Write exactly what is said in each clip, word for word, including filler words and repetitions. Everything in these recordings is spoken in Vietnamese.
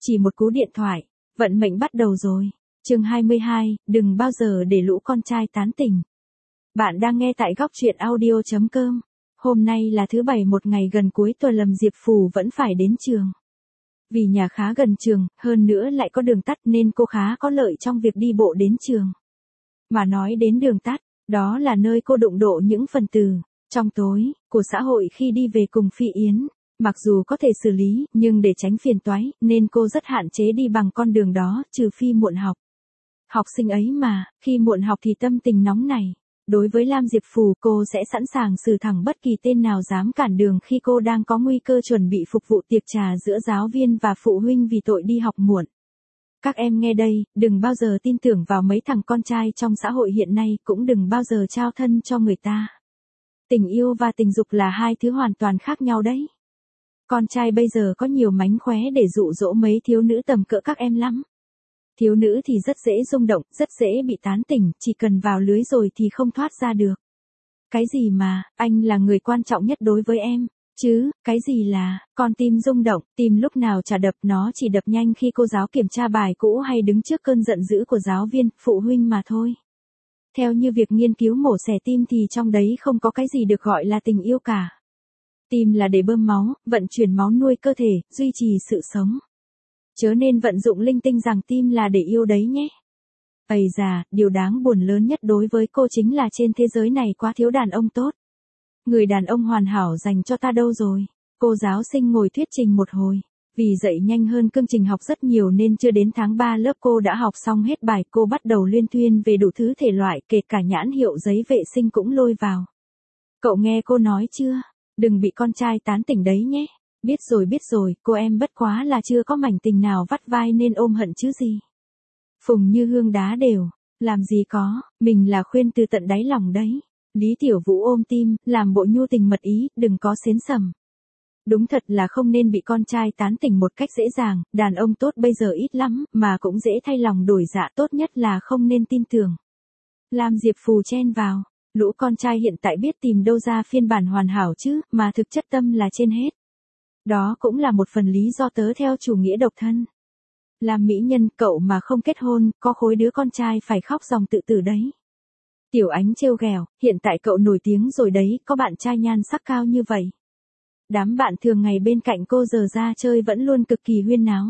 Chỉ một cú điện thoại, vận mệnh bắt đầu rồi. Chương hai mươi hai, đừng bao giờ để lũ con trai tán tỉnh. Bạn đang nghe tại góc truyện audio chấm com. Hôm nay là thứ bảy, một ngày gần cuối tuần, Lâm Diệp Phù vẫn phải đến trường. Vì nhà khá gần trường, hơn nữa lại có đường tắt nên cô khá có lợi trong việc đi bộ đến trường. Mà nói đến đường tắt, đó là nơi cô đụng độ những phần tử trong tối của xã hội khi đi về cùng Phi Yến. Mặc dù có thể xử lý, nhưng để tránh phiền toái, nên cô rất hạn chế đi bằng con đường đó, trừ phi muộn học. Học sinh ấy mà, khi muộn học thì tâm tình nóng này. Đối với Lam Diệp Phù, cô sẽ sẵn sàng xử thẳng bất kỳ tên nào dám cản đường khi cô đang có nguy cơ chuẩn bị phục vụ tiệc trà giữa giáo viên và phụ huynh vì tội đi học muộn. Các em nghe đây, đừng bao giờ tin tưởng vào mấy thằng con trai trong xã hội hiện nay, cũng đừng bao giờ trao thân cho người ta. Tình yêu và tình dục là hai thứ hoàn toàn khác nhau đấy. Con trai bây giờ có nhiều mánh khóe để dụ dỗ mấy thiếu nữ tầm cỡ các em lắm. Thiếu nữ thì rất dễ rung động, rất dễ bị tán tỉnh, chỉ cần vào lưới rồi thì không thoát ra được. Cái gì mà, anh là người quan trọng nhất đối với em, chứ, cái gì là, con tim rung động, tim lúc nào chả đập, nó chỉ đập nhanh khi cô giáo kiểm tra bài cũ hay đứng trước cơn giận dữ của giáo viên, phụ huynh mà thôi. Theo như việc nghiên cứu mổ xẻ tim thì trong đấy không có cái gì được gọi là tình yêu cả. Tim là để bơm máu, vận chuyển máu nuôi cơ thể, duy trì sự sống. Chớ nên vận dụng linh tinh rằng tim là để yêu đấy nhé. Ây da, điều đáng buồn lớn nhất đối với cô chính là trên thế giới này quá thiếu đàn ông tốt. Người đàn ông hoàn hảo dành cho ta đâu rồi? Cô giáo sinh ngồi thuyết trình một hồi. Vì dạy nhanh hơn cương trình học rất nhiều nên chưa đến tháng ba lớp cô đã học xong hết bài. Cô bắt đầu luyên thuyên về đủ thứ thể loại, kể cả nhãn hiệu giấy vệ sinh cũng lôi vào. Cậu nghe cô nói chưa? Đừng bị con trai tán tỉnh đấy nhé. Biết rồi biết rồi, cô em bất quá là chưa có mảnh tình nào vắt vai nên ôm hận chứ gì. Phùng Như Hương đá đều, làm gì có, mình là khuyên từ tận đáy lòng đấy. Lý Tiểu Vũ ôm tim, làm bộ nhu tình mật ý, đừng có xến sầm. Đúng thật là không nên bị con trai tán tỉnh một cách dễ dàng, đàn ông tốt bây giờ ít lắm, mà cũng dễ thay lòng đổi dạ, tốt nhất là không nên tin tưởng. Lam Diệp Phù chen vào, lũ con trai hiện tại biết tìm đâu ra phiên bản hoàn hảo chứ, mà thực chất tâm là trên hết. Đó cũng là một phần lý do tớ theo chủ nghĩa độc thân. Làm mỹ nhân, cậu mà không kết hôn, có khối đứa con trai phải khóc ròng tự tử đấy. Tiểu Ánh trêu ghẹo, hiện tại cậu nổi tiếng rồi đấy, có bạn trai nhan sắc cao như vậy. Đám bạn thường ngày bên cạnh cô giờ ra chơi vẫn luôn cực kỳ huyên náo.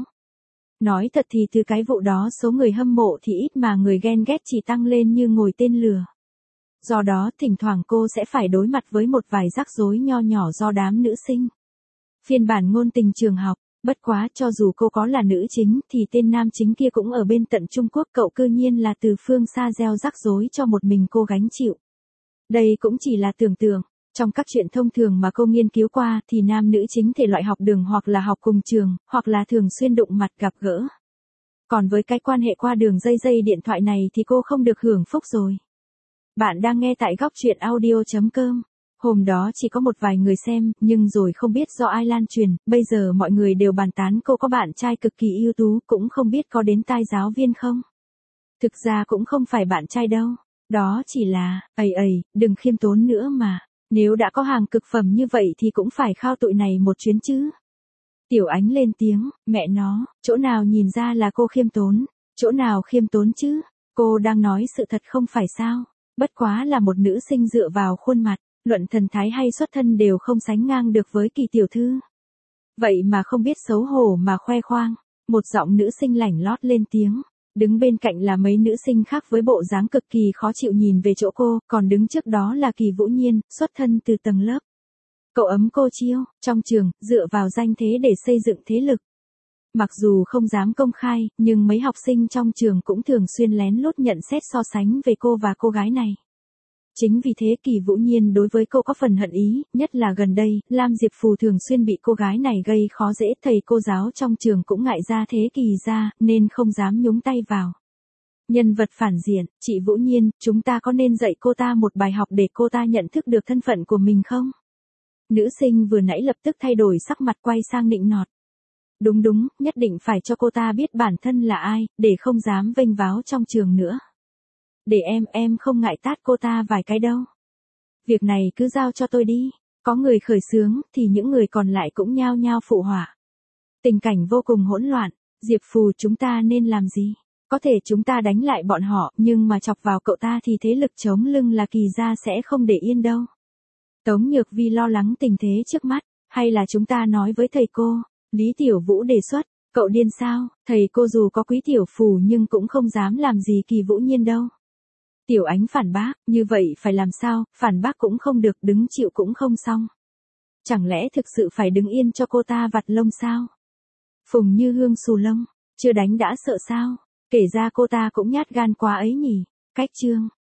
Nói thật thì từ cái vụ đó số người hâm mộ thì ít mà người ghen ghét chỉ tăng lên như ngồi tên lửa. Do đó thỉnh thoảng cô sẽ phải đối mặt với một vài rắc rối nho nhỏ do đám nữ sinh. Phiên bản ngôn tình trường học, bất quá cho dù cô có là nữ chính thì tên nam chính kia cũng ở bên tận Trung Quốc, cậu cư nhiên là từ phương xa gieo rắc rối cho một mình cô gánh chịu. Đây cũng chỉ là tưởng tượng, trong các chuyện thông thường mà cô nghiên cứu qua thì nam nữ chính thể loại học đường hoặc là học cùng trường, hoặc là thường xuyên đụng mặt gặp gỡ. Còn với cái quan hệ qua đường dây dây điện thoại này thì cô không được hưởng phúc rồi. Bạn đang nghe tại góc truyện audio chấm com. Hôm đó chỉ có một vài người xem, nhưng rồi không biết do ai lan truyền, bây giờ mọi người đều bàn tán cô có bạn trai cực kỳ ưu tú, cũng không biết có đến tai giáo viên không. Thực ra cũng không phải bạn trai đâu, đó chỉ là, ầy ầy, đừng khiêm tốn nữa mà, nếu đã có hàng cực phẩm như vậy thì cũng phải khao tụi này một chuyến chứ. Tiểu Ánh lên tiếng, mẹ nó, chỗ nào nhìn ra là cô khiêm tốn, chỗ nào khiêm tốn chứ, cô đang nói sự thật không phải sao, bất quá là một nữ sinh dựa vào khuôn mặt. Luận thần thái hay xuất thân đều không sánh ngang được với Kỳ tiểu thư. Vậy mà không biết xấu hổ mà khoe khoang, một giọng nữ sinh lảnh lót lên tiếng. Đứng bên cạnh là mấy nữ sinh khác với bộ dáng cực kỳ khó chịu nhìn về chỗ cô, còn đứng trước đó là Kỳ Vũ Nhiên, xuất thân từ tầng lớp. Cậu ấm cô chiêu, trong trường, dựa vào danh thế để xây dựng thế lực. Mặc dù không dám công khai, nhưng mấy học sinh trong trường cũng thường xuyên lén lút nhận xét so sánh về cô và cô gái này. Chính vì thế Kỳ Vũ Nhiên đối với cô có phần hận ý, nhất là gần đây, Lam Diệp Phù thường xuyên bị cô gái này gây khó dễ, thầy cô giáo trong trường cũng ngại ra thế Kỳ ra, nên không dám nhúng tay vào. Nhân vật phản diện, chị Vũ Nhiên, chúng ta có nên dạy cô ta một bài học để cô ta nhận thức được thân phận của mình không? Nữ sinh vừa nãy lập tức thay đổi sắc mặt quay sang nịnh nọt. Đúng đúng, nhất định phải cho cô ta biết bản thân là ai, để không dám vênh váo trong trường nữa. Để em, em không ngại tát cô ta vài cái đâu. Việc này cứ giao cho tôi đi. Có người khởi xướng, thì những người còn lại cũng nhao nhao phụ họa. Tình cảnh vô cùng hỗn loạn. Diệp Phù chúng ta nên làm gì? Có thể chúng ta đánh lại bọn họ, nhưng mà chọc vào cậu ta thì thế lực chống lưng là Kỳ gia sẽ không để yên đâu. Tống Nhược Vi lo lắng tình thế trước mắt, hay là chúng ta nói với thầy cô? Lý Tiểu Vũ đề xuất, cậu điên sao, thầy cô dù có Quý Tiểu Phù nhưng cũng không dám làm gì Kỳ Vũ Nhiên đâu. Tiểu Ánh phản bác, như vậy phải làm sao, phản bác cũng không được, đứng chịu cũng không xong. Chẳng lẽ thực sự phải đứng yên cho cô ta vặt lông sao? Phùng Như Hương xù lông, chưa đánh đã sợ sao? Kể ra cô ta cũng nhát gan quá ấy nhỉ. Cách chương